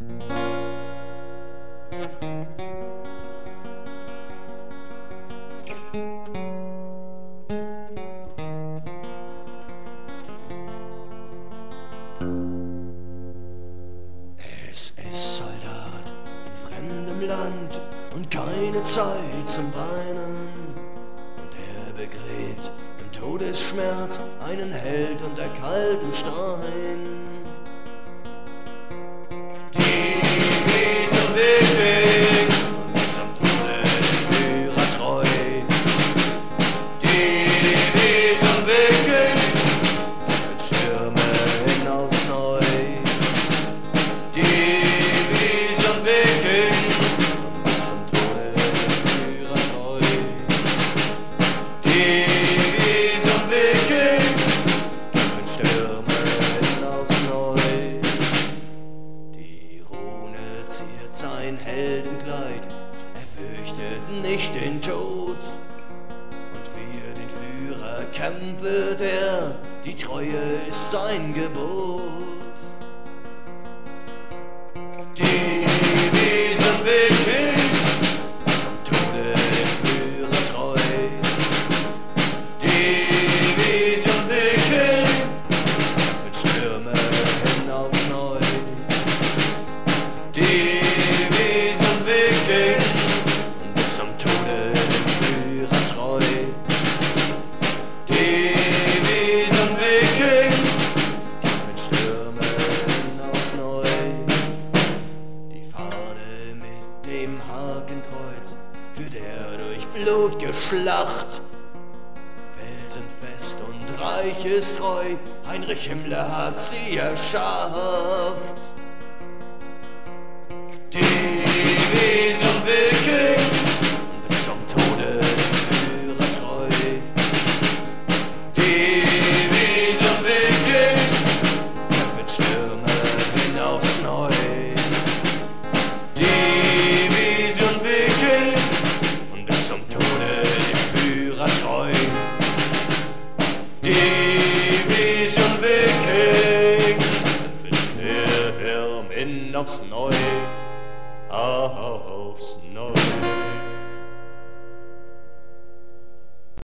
SS-Soldat in fremdem Land und keine Zeit zum Weinen. Und er begräbt im Todesschmerz einen Held unter kaltem Stein. Die Wiese weg bis zum Tode Führer treu. Die Wiese weg mit Stürme hinaus neu. Die Wiese weg bis zum Tode Führer treu. Die Wiese weg mit Stürme hinaus neu. Sein Heldenkleid, er fürchtet nicht den Tod. Und für den Führer kämpft er, die Treue ist sein Gebot. Die Wiese weg zum Tode dem Führer treu. Die Wiese weg mit Stürme hinaus neu. Die bis zum Tode dem Führer treu. Die Wiesen weg mit Stürme hinaus neu. Die Fahne mit dem Hakenkreuz führt er durch blut'ge Schlacht. Felsenfest und reichestreu, Heinrich Himmler hat sie erschafft. Die Wiese weg bis zum Tode dem Führer treu. Die Wiese weg mit Stürme hinaus neu. Die Wiese weg bis zum Tode dem Führer treu. Die Wiese weg mit Hirn aufs Neue. Aufs Neue.